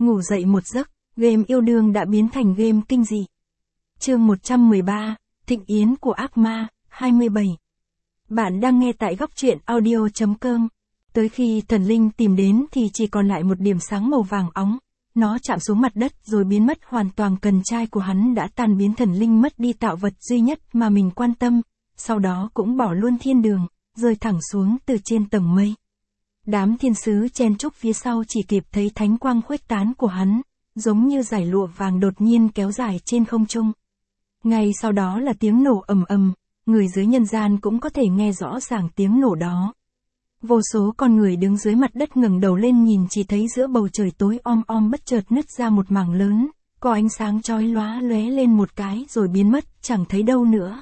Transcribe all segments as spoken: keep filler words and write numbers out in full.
ngủ dậy một giấc, game yêu đương đã biến thành game kinh dị. Chương một trăm mười ba, Thịnh yến của ác ma, hai mươi bảy. Bạn đang nghe tại góc truyện audio chấm com. Tới khi thần linh tìm đến thì chỉ còn lại một điểm sáng màu vàng óng. Nó chạm xuống mặt đất rồi biến mất hoàn toàn. Cần trai của hắn đã tan biến, thần linh mất đi tạo vật duy nhất mà mình quan tâm, sau đó cũng bỏ luôn thiên đường, rơi thẳng xuống từ trên tầng mây. Đám thiên sứ chen chúc phía sau chỉ kịp thấy thánh quang khuếch tán của hắn, giống như dải lụa vàng đột nhiên kéo dài trên không trung. Ngay sau đó là tiếng nổ ầm ầm, người dưới nhân gian cũng có thể nghe rõ ràng tiếng nổ đó. Vô số con người đứng dưới mặt đất ngẩng đầu lên nhìn, chỉ thấy giữa bầu trời tối om om bất chợt nứt ra một mảng lớn, có ánh sáng chói lóa lóe lên một cái rồi biến mất, chẳng thấy đâu nữa.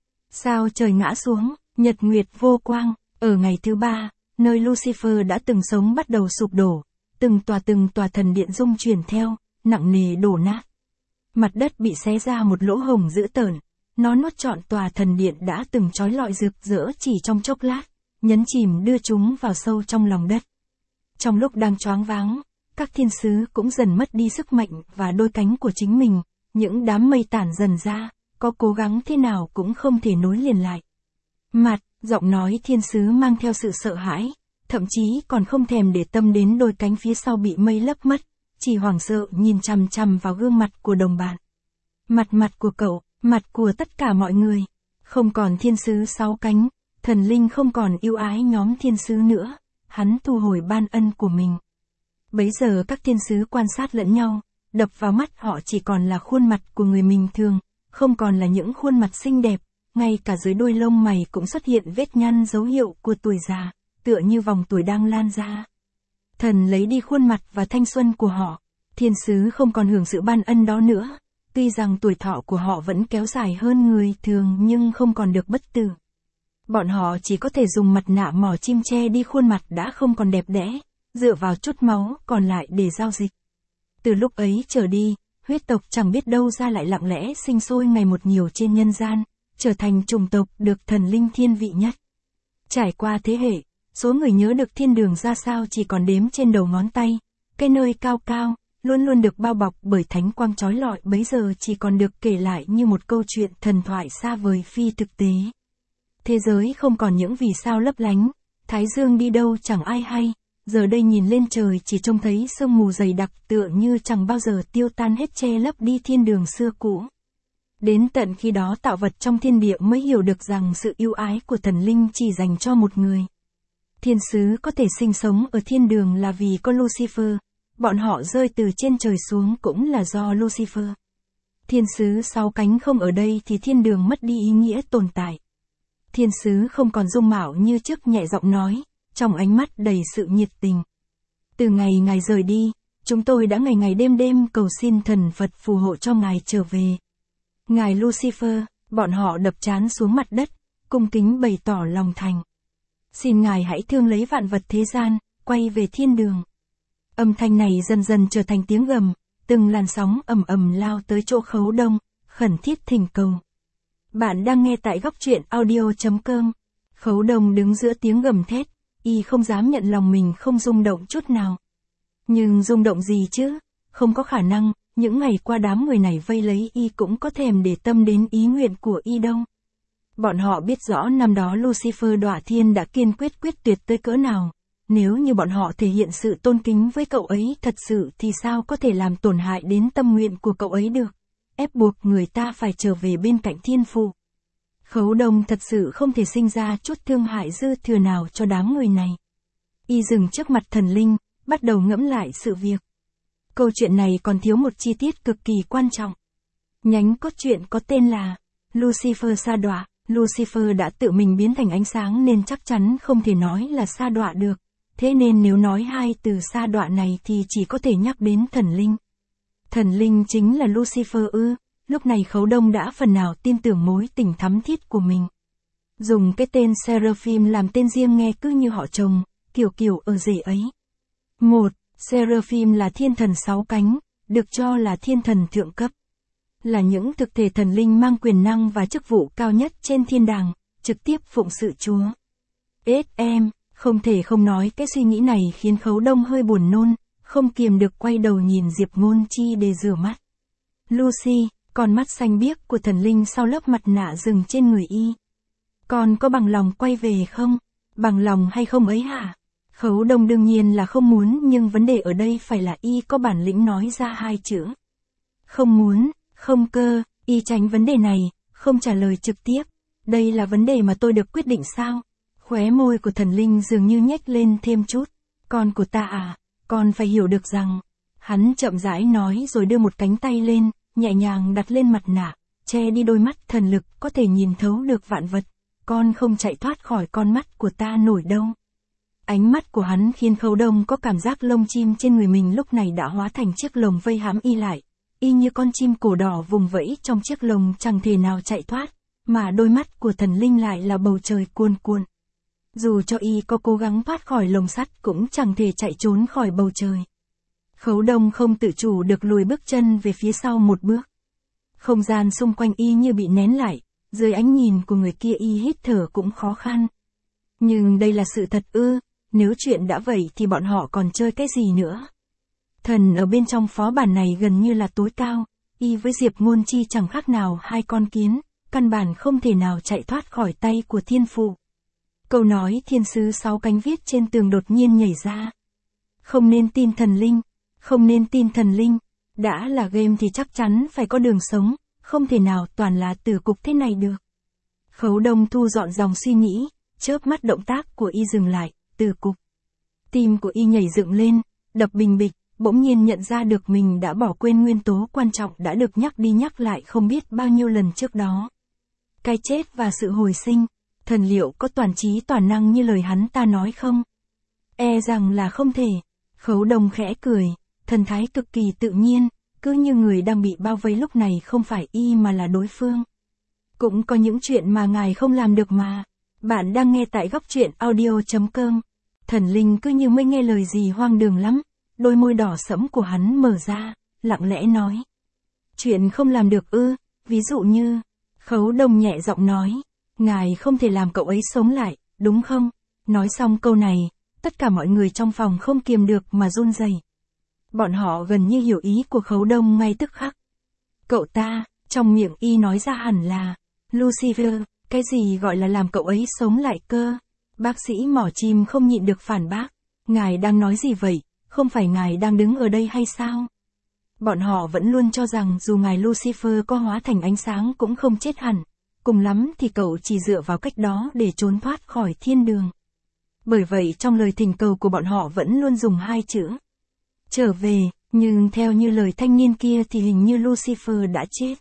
Sao trời ngã xuống, nhật nguyệt vô quang, ở ngày thứ ba, nơi Lucifer đã từng sống bắt đầu sụp đổ, từng tòa từng tòa thần điện rung chuyển theo, nặng nề đổ nát. Mặt đất bị xé ra một lỗ hổng dữ tợn, nó nuốt trọn tòa thần điện đã từng chói lọi rực rỡ chỉ trong chốc lát, nhấn chìm đưa chúng vào sâu trong lòng đất. Trong lúc đang choáng váng, các thiên sứ cũng dần mất đi sức mạnh và đôi cánh của chính mình, những đám mây tản dần ra, có cố gắng thế nào cũng không thể nối liền lại. Mặt, giọng nói thiên sứ mang theo sự sợ hãi, thậm chí còn không thèm để tâm đến đôi cánh phía sau bị mây lấp mất, chỉ hoảng sợ nhìn chằm chằm vào gương mặt của đồng bạn. Mặt mặt của cậu, mặt của tất cả mọi người, không còn thiên sứ sáu cánh, thần linh không còn yêu ái nhóm thiên sứ nữa, hắn thu hồi ban ân của mình. Bấy giờ các thiên sứ quan sát lẫn nhau, đập vào mắt họ chỉ còn là khuôn mặt của người bình thường, không còn là những khuôn mặt xinh đẹp, ngay cả dưới đuôi lông mày cũng xuất hiện vết nhăn dấu hiệu của tuổi già, tựa như vòng tuổi đang lan ra. Thần lấy đi khuôn mặt và thanh xuân của họ, thiên sứ không còn hưởng sự ban ân đó nữa, tuy rằng tuổi thọ của họ vẫn kéo dài hơn người thường nhưng không còn được bất tử. Bọn họ chỉ có thể dùng mặt nạ mỏ chim che đi khuôn mặt đã không còn đẹp đẽ, dựa vào chút máu còn lại để giao dịch. Từ lúc ấy trở đi, huyết tộc chẳng biết đâu ra lại lặng lẽ sinh sôi ngày một nhiều trên nhân gian, trở thành chủng tộc được thần linh thiên vị nhất. Trải qua thế hệ, số người nhớ được thiên đường ra sao chỉ còn đếm trên đầu ngón tay, cái nơi cao cao, luôn luôn được bao bọc bởi thánh quang chói lọi bấy giờ chỉ còn được kể lại như một câu chuyện thần thoại xa vời phi thực tế. Thế giới không còn những vì sao lấp lánh, thái dương đi đâu chẳng ai hay, giờ đây nhìn lên trời chỉ trông thấy sương mù dày đặc tựa như chẳng bao giờ tiêu tan hết che lấp đi thiên đường xưa cũ. Đến tận khi đó tạo vật trong thiên địa mới hiểu được rằng sự yêu ái của thần linh chỉ dành cho một người. Thiên sứ có thể sinh sống ở thiên đường là vì có Lucifer, bọn họ rơi từ trên trời xuống cũng là do Lucifer. Thiên sứ sáu cánh không ở đây thì thiên đường mất đi ý nghĩa tồn tại. Thiên sứ không còn dung mạo như trước, nhẹ giọng nói, trong ánh mắt đầy sự nhiệt tình. Từ ngày ngài rời đi, chúng tôi đã ngày ngày đêm đêm cầu xin thần Phật phù hộ cho ngài trở về. Ngài Lucifer, bọn họ đập trán xuống mặt đất, cung kính bày tỏ lòng thành. Xin ngài hãy thương lấy vạn vật thế gian, quay về thiên đường. Âm thanh này dần dần trở thành tiếng gầm, từng làn sóng ầm ầm lao tới chỗ Khấu Đông, khẩn thiết thỉnh cầu. Bạn đang nghe tại góc truyện audio chấm com. Khấu Đông đứng giữa tiếng gầm thét, y không dám nhận lòng mình không rung động chút nào. Nhưng rung động gì chứ, không có khả năng, những ngày qua đám người này vây lấy y cũng có thèm để tâm đến ý nguyện của y đâu. Bọn họ biết rõ năm đó Lucifer đọa thiên đã kiên quyết quyết tuyệt tới cỡ nào, nếu như bọn họ thể hiện sự tôn kính với cậu ấy thật sự thì sao có thể làm tổn hại đến tâm nguyện của cậu ấy được, ép buộc người ta phải trở về bên cạnh thiên phụ. Khấu Đông thật sự không thể sinh ra chút thương hại dư thừa nào cho đám người này. Y dừng trước mặt thần linh, bắt đầu ngẫm lại sự việc. Câu chuyện này còn thiếu một chi tiết cực kỳ quan trọng. Nhánh cốt truyện có tên là Lucifer sa đọa. Lucifer đã tự mình biến thành ánh sáng nên chắc chắn không thể nói là sa đọa được. Thế nên nếu nói hai từ sa đọa này thì chỉ có thể nhắc đến thần linh. Thần linh chính là Lucifer ư? Lúc này Khấu Đông đã phần nào tin tưởng mối tình thắm thiết của mình. Dùng cái tên Seraphim làm tên riêng nghe cứ như họ chồng, kiểu kiểu ở rể ấy. Một, Seraphim là thiên thần sáu cánh, được cho là thiên thần thượng cấp. Là những thực thể thần linh mang quyền năng và chức vụ cao nhất trên thiên đàng, trực tiếp phụng sự Chúa. ét em, không thể không nói cái suy nghĩ này khiến Khấu Đông hơi buồn nôn, không kiềm được quay đầu nhìn Diệp Ngôn Chi để rửa mắt. Lucy, con mắt xanh biếc của thần linh sau lớp mặt nạ dừng trên người y. Con có bằng lòng quay về không? Bằng lòng hay không ấy hả? Khấu Đông đương nhiên là không muốn, nhưng vấn đề ở đây phải là y có bản lĩnh nói ra hai chữ. Không muốn, không cơ, y tránh vấn đề này, không trả lời trực tiếp. Đây là vấn đề mà tôi được quyết định sao? Khóe môi của thần linh dường như nhếch lên thêm chút. Con của ta à, con phải hiểu được rằng. Hắn chậm rãi nói rồi đưa một cánh tay lên, nhẹ nhàng đặt lên mặt nạ, che đi đôi mắt thần lực có thể nhìn thấu được vạn vật. Con không chạy thoát khỏi con mắt của ta nổi đâu. Ánh mắt của hắn khiến Khấu Đông có cảm giác lông chim trên người mình lúc này đã hóa thành chiếc lồng vây hãm y lại. Y như con chim cổ đỏ vùng vẫy trong chiếc lồng chẳng thể nào chạy thoát, mà đôi mắt của thần linh lại là bầu trời cuồn cuộn. Dù cho y có cố gắng thoát khỏi lồng sắt cũng chẳng thể chạy trốn khỏi bầu trời. Khấu Đông không tự chủ được lùi bước chân về phía sau một bước. Không gian xung quanh y như bị nén lại, dưới ánh nhìn của người kia y hít thở cũng khó khăn. Nhưng đây là sự thật ư, nếu chuyện đã vậy thì bọn họ còn chơi cái gì nữa. Thần ở bên trong phó bản này gần như là tối cao, y với Diệp Ngôn Chi chẳng khác nào hai con kiến, căn bản không thể nào chạy thoát khỏi tay của thiên phụ. Câu nói thiên sứ sáu cánh viết trên tường đột nhiên nhảy ra. Không nên tin thần linh, không nên tin thần linh, đã là game thì chắc chắn phải có đường sống, không thể nào toàn là tử cục thế này được. Khấu Đông thu dọn dòng suy nghĩ, chớp mắt động tác của y dừng lại, tử cục. Tim của y nhảy dựng lên, đập bình bịch, bỗng nhiên nhận ra được mình đã bỏ quên nguyên tố quan trọng đã được nhắc đi nhắc lại không biết bao nhiêu lần trước đó. Cái chết và sự hồi sinh, thần liệu có toàn trí toàn năng như lời hắn ta nói không? E rằng là không thể. Khấu Đông khẽ cười, thần thái cực kỳ tự nhiên, cứ như người đang bị bao vây lúc này không phải y mà là đối phương. Cũng có những chuyện mà ngài không làm được mà. Bạn đang nghe tại góc truyện audio.com. Thần linh cứ như mới nghe lời gì hoang đường lắm. Đôi môi đỏ sẫm của hắn mở ra, lặng lẽ nói. Chuyện không làm được ư, ví dụ như, Khấu Đông nhẹ giọng nói, ngài không thể làm cậu ấy sống lại, đúng không? Nói xong câu này, tất cả mọi người trong phòng không kiềm được mà run rẩy. Bọn họ gần như hiểu ý của Khấu Đông ngay tức khắc. Cậu ta, trong miệng y nói ra hẳn là, Lucifer, cái gì gọi là làm cậu ấy sống lại cơ? Bác sĩ mỏ chim không nhịn được phản bác. Ngài đang nói gì vậy? Không phải ngài đang đứng ở đây hay sao? Bọn họ vẫn luôn cho rằng dù ngài Lucifer có hóa thành ánh sáng cũng không chết hẳn. Cùng lắm thì cậu chỉ dựa vào cách đó để trốn thoát khỏi thiên đường. Bởi vậy trong lời thỉnh cầu của bọn họ vẫn luôn dùng hai chữ. Trở về, nhưng theo như lời thanh niên kia thì hình như Lucifer đã chết.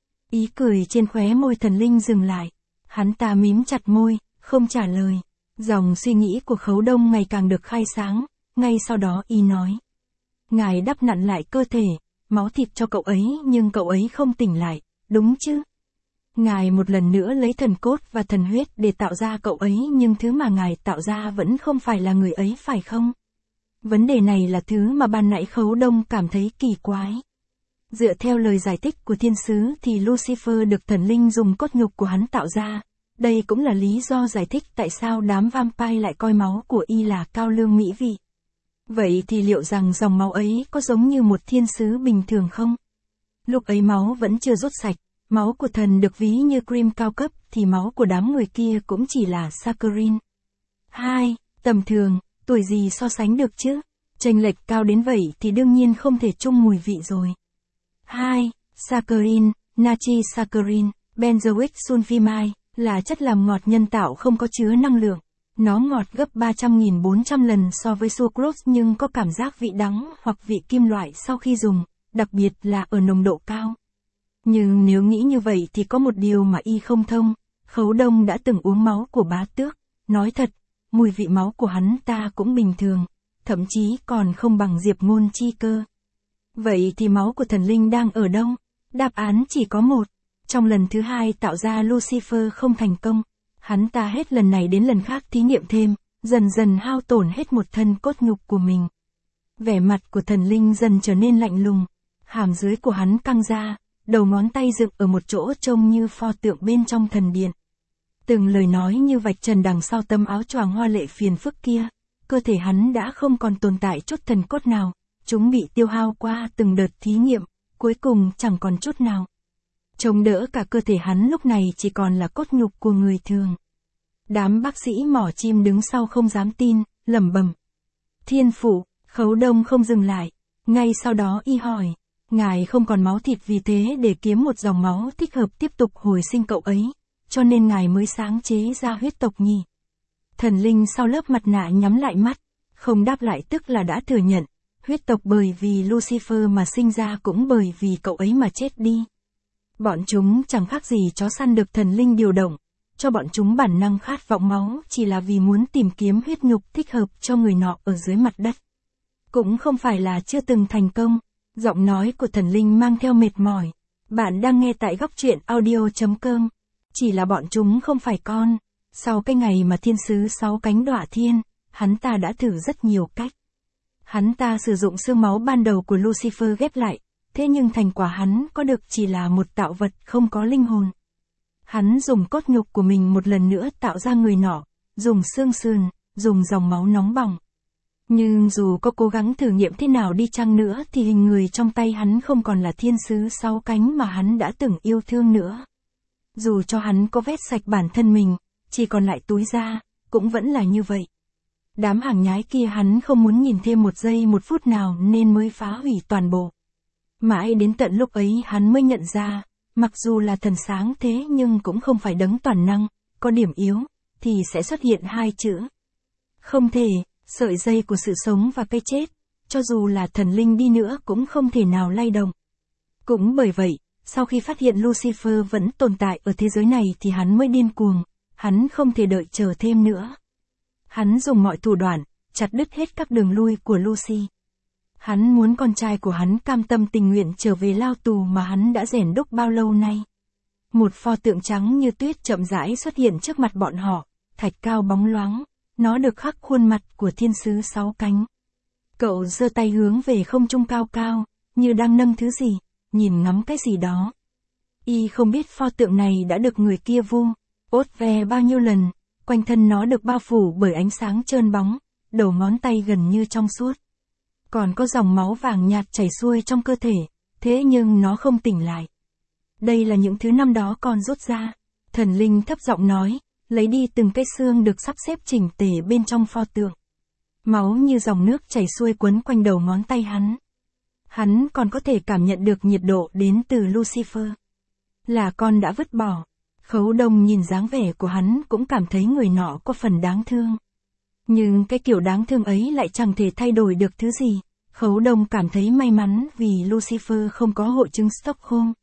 Ý cười trên khóe môi thần linh dừng lại. Hắn ta mím chặt môi, không trả lời. Dòng suy nghĩ của Khấu Đông ngày càng được khai sáng. Ngay sau đó y nói. Ngài đắp nặn lại cơ thể, máu thịt cho cậu ấy nhưng cậu ấy không tỉnh lại, đúng chứ? Ngài một lần nữa lấy thần cốt và thần huyết để tạo ra cậu ấy nhưng thứ mà ngài tạo ra vẫn không phải là người ấy phải không? Vấn đề này là thứ mà ban nãy Khấu Đông cảm thấy kỳ quái. Dựa theo lời giải thích của thiên sứ thì Lucifer được thần linh dùng cốt nhục của hắn tạo ra. Đây cũng là lý do giải thích tại sao đám vampire lại coi máu của y là cao lương mỹ vị. Vậy thì liệu rằng dòng máu ấy có giống như một thiên sứ bình thường không? Lúc ấy máu vẫn chưa rút sạch, máu của thần được ví như cream cao cấp thì máu của đám người kia cũng chỉ là saccharin. hai. Tầm thường, tuổi gì so sánh được chứ? Chênh lệch cao đến vậy thì đương nhiên không thể chung mùi vị rồi. hai. Saccharin, natri saccharin, benzoic sulfimide, là chất làm ngọt nhân tạo không có chứa năng lượng. Nó ngọt gấp ba trăm nghìn bốn trăm lần so với sucrose nhưng có cảm giác vị đắng hoặc vị kim loại sau khi dùng, đặc biệt là ở nồng độ cao. Nhưng nếu nghĩ như vậy thì có một điều mà y không thông, Khấu Đông đã từng uống máu của bá tước, nói thật, mùi vị máu của hắn ta cũng bình thường, thậm chí còn không bằng Diệp Ngôn Chi cơ. Vậy thì máu của thần linh đang ở đâu? Đáp án chỉ có một. Trong lần thứ hai tạo ra Lucifer không thành công, hắn ta hết lần này đến lần khác thí nghiệm thêm, dần dần hao tổn hết một thân cốt nhục của mình. Vẻ mặt của thần linh dần trở nên lạnh lùng, hàm dưới của hắn căng ra, đầu ngón tay dựng ở một chỗ trông như pho tượng bên trong thần điện. Từng lời nói như vạch trần đằng sau tấm áo choàng hoa lệ phiền phức kia, cơ thể hắn đã không còn tồn tại chút thần cốt nào, Chúng bị tiêu hao qua từng đợt thí nghiệm, cuối cùng chẳng còn chút nào. Chống đỡ cả cơ thể hắn lúc này chỉ còn là cốt nhục của người thường. Đám bác sĩ mỏ chim đứng sau không dám tin, lẩm bẩm. Thiên phụ, Khấu Đông không dừng lại. Ngay sau đó y hỏi, ngài không còn máu thịt vì thế để kiếm một dòng máu thích hợp tiếp tục hồi sinh cậu ấy, cho nên ngài mới sáng chế ra huyết tộc nhỉ. Thần linh sau lớp mặt nạ nhắm lại mắt, không đáp lại tức là đã thừa nhận, huyết tộc bởi vì Lucifer mà sinh ra cũng bởi vì cậu ấy mà chết đi. Bọn chúng chẳng khác gì chó săn được thần linh điều động, cho bọn chúng bản năng khát vọng máu chỉ là vì muốn tìm kiếm huyết nhục thích hợp cho người nọ ở dưới mặt đất. Cũng không phải là chưa từng thành công, giọng nói của thần linh mang theo mệt mỏi. Bạn đang nghe tại góc truyện audio chấm com. Chỉ là bọn chúng không phải con. Sau cái ngày mà thiên sứ sáu cánh đọa thiên, hắn ta đã thử rất nhiều cách. Hắn ta sử dụng xương máu ban đầu của Lucifer ghép lại, thế nhưng thành quả hắn có được chỉ là một tạo vật không có linh hồn. Hắn dùng cốt nhục của mình một lần nữa tạo ra người nọ, dùng xương sườn, dùng dòng máu nóng bỏng. Nhưng dù có cố gắng thử nghiệm thế nào đi chăng nữa thì hình người trong tay hắn không còn là thiên sứ sáu cánh mà hắn đã từng yêu thương nữa. Dù cho hắn có vét sạch bản thân mình, chỉ còn lại túi da, cũng vẫn là như vậy. Đám hàng nhái kia hắn không muốn nhìn thêm một giây một phút nào nên mới phá hủy toàn bộ. Mãi đến tận lúc ấy hắn mới nhận ra, mặc dù là thần sáng thế nhưng cũng không phải đấng toàn năng, có điểm yếu, thì sẽ xuất hiện hai chữ. Không thể, sợi dây của sự sống và cái chết, cho dù là thần linh đi nữa cũng không thể nào lay động. Cũng bởi vậy, sau khi phát hiện Lucifer vẫn tồn tại ở thế giới này thì hắn mới điên cuồng, hắn không thể đợi chờ thêm nữa. Hắn dùng mọi thủ đoạn, chặt đứt hết các đường lui của Lucy. Hắn muốn con trai của hắn cam tâm tình nguyện trở về lao tù mà hắn đã rèn đúc bao lâu nay. Một pho tượng trắng như tuyết chậm rãi xuất hiện trước mặt bọn họ, thạch cao bóng loáng, nó được khắc khuôn mặt của thiên sứ sáu cánh. Cậu giơ tay hướng về không trung cao cao, như đang nâng thứ gì, nhìn ngắm cái gì đó. Y không biết pho tượng này đã được người kia vu, ốt ve bao nhiêu lần, quanh thân nó được bao phủ bởi ánh sáng trơn bóng, đầu ngón tay gần như trong suốt. Còn có dòng máu vàng nhạt chảy xuôi trong cơ thể, thế nhưng nó không tỉnh lại. Đây là những thứ năm đó con rút ra. Thần linh thấp giọng nói, lấy đi từng cái xương được sắp xếp chỉnh tề bên trong pho tượng. Máu như dòng nước chảy xuôi quấn quanh đầu ngón tay hắn. Hắn còn có thể cảm nhận được nhiệt độ đến từ Lucifer. Là con đã vứt bỏ. Khấu Đông nhìn dáng vẻ của hắn cũng cảm thấy người nọ có phần đáng thương. Nhưng cái kiểu đáng thương ấy lại chẳng thể thay đổi được thứ gì. Khấu Đông cảm thấy may mắn vì Lucifer không có hội chứng Stockholm.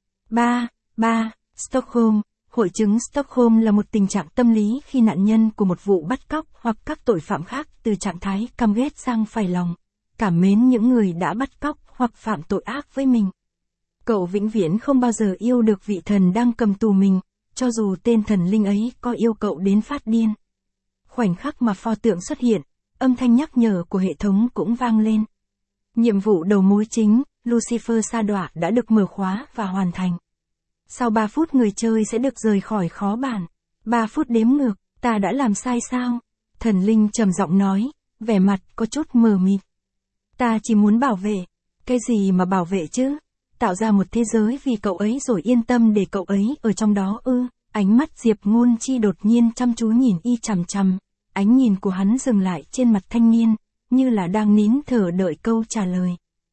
ba. ba. Stockholm. Hội chứng Stockholm là một tình trạng tâm lý khi nạn nhân của một vụ bắt cóc hoặc các tội phạm khác từ trạng thái căm ghét sang phài lòng, cảm mến những người đã bắt cóc hoặc phạm tội ác với mình. Cậu vĩnh viễn không bao giờ yêu được vị thần đang cầm tù mình, cho dù tên thần linh ấy có yêu cậu đến phát điên. Khoảnh khắc mà pho tượng xuất hiện, âm thanh nhắc nhở của hệ thống cũng vang lên. Nhiệm vụ đầu mối chính, Lucifer sa đọa đã được mở khóa và hoàn thành. Sau ba phút người chơi sẽ được rời khỏi khó bản. ba phút đếm ngược, ta đã làm sai sao? Thần linh trầm giọng nói, vẻ mặt có chút mờ mịt. Ta chỉ muốn bảo vệ. Cái gì mà bảo vệ chứ? Tạo ra một thế giới vì cậu ấy rồi yên tâm để cậu ấy ở trong đó ư? Ánh mắt Diệp Ngôn Chi đột nhiên chăm chú nhìn y chằm chằm. Ánh nhìn của hắn dừng lại trên mặt thanh niên, như là đang nín thở đợi câu trả lời.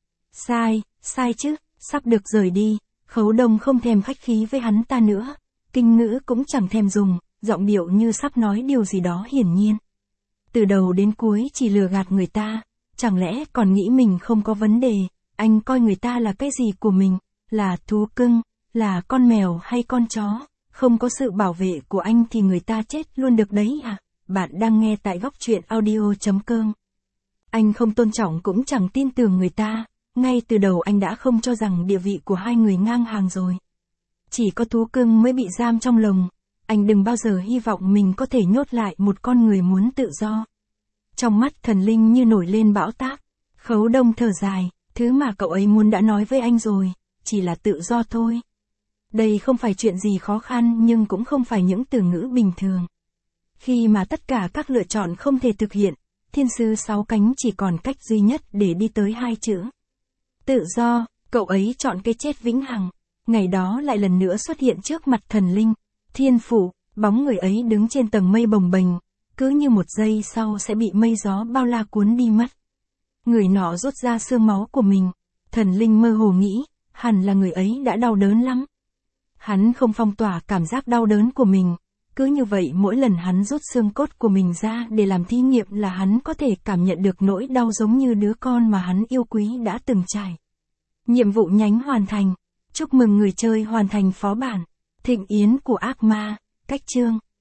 Sai, sai chứ, sắp được rời đi. Khấu Đông không thèm khách khí với hắn ta nữa, kinh ngữ cũng chẳng thèm dùng, giọng điệu như sắp nói điều gì đó hiển nhiên. Từ đầu đến cuối chỉ lừa gạt người ta, chẳng lẽ còn nghĩ mình không có vấn đề, anh coi người ta là cái gì của mình, là thú cưng, là con mèo hay con chó, không có sự bảo vệ của anh thì người ta chết luôn được đấy à? Bạn đang nghe tại góc truyện audio chấm com. Anh không tôn trọng cũng chẳng tin tưởng người ta. Ngay từ đầu anh đã không cho rằng địa vị của hai người ngang hàng rồi. Chỉ có thú cưng mới bị giam trong lồng. Anh đừng bao giờ hy vọng mình có thể nhốt lại một con người muốn tự do. Trong mắt thần linh như nổi lên bão táp. Khấu Đông thở dài, thứ mà cậu ấy muốn đã nói với anh rồi, chỉ là tự do thôi. Đây không phải chuyện gì khó khăn nhưng cũng không phải những từ ngữ bình thường. Khi mà tất cả các lựa chọn không thể thực hiện, thiên sứ sáu cánh chỉ còn cách duy nhất để đi tới hai chữ. Tự do, cậu ấy chọn cái chết vĩnh hằng. Ngày đó lại lần nữa xuất hiện trước mặt thần linh, thiên phủ, bóng người ấy đứng trên tầng mây bồng bềnh, cứ như một giây sau sẽ bị mây gió bao la cuốn đi mất. Người nọ rút ra xương máu của mình, thần linh mơ hồ nghĩ, hẳn là người ấy đã đau đớn lắm. Hắn không phong tỏa cảm giác đau đớn của mình, cứ như vậy mỗi lần hắn rút xương cốt của mình ra để làm thí nghiệm là hắn có thể cảm nhận được nỗi đau giống như đứa con mà hắn yêu quý đã từng trải. Nhiệm vụ nhánh hoàn thành. Chúc mừng người chơi hoàn thành phó bản Thịnh Yến của Ác Ma. Cách chương